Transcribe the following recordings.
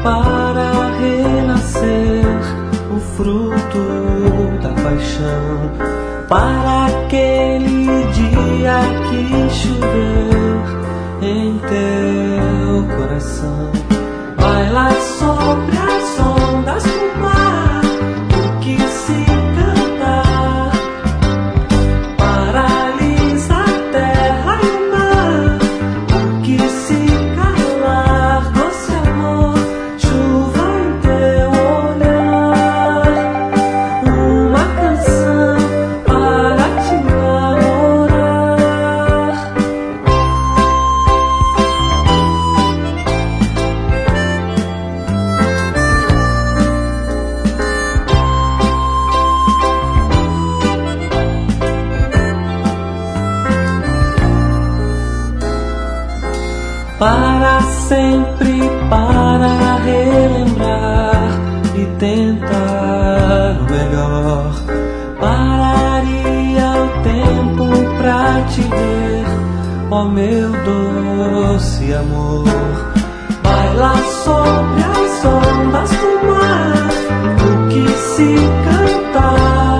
para renascer o fruto da paixão, para aquele dia que chover em teu coração. Vai lá sobre as ondas do mar, o que se cantar paralisa a terra e o mar, o que se calar, doce amor, chuva em teu olhar, uma canção para te namorar. Para sempre, para relembrar e tentar o melhor. Pararia o tempo pra te ver, ó meu doce amor. Vai lá sobre as ondas do mar, o que se cantar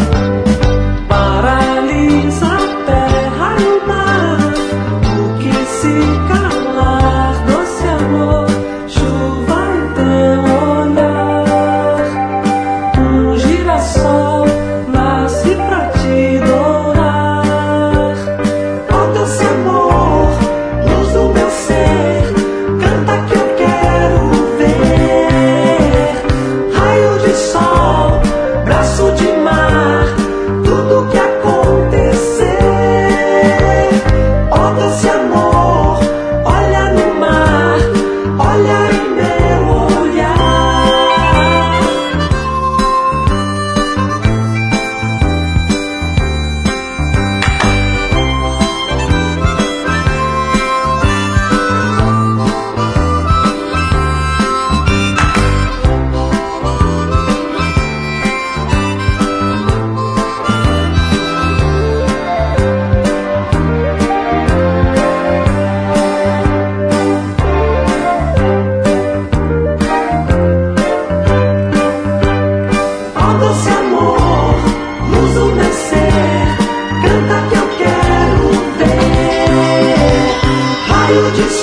paralisa a terra e o mar, o que se calar, doce amor, chuva em teu olhar, um girassol nasce pra te dourar. Ó doce amor, luz do meu ser, canta que eu quero ver. Raio de sol, braço de mar, tudo que acontecer. Ó doce amor, olha no mar, olha em meu olhar. Ó doce amor, luz do meu ser, canta que eu quero ver. Raio de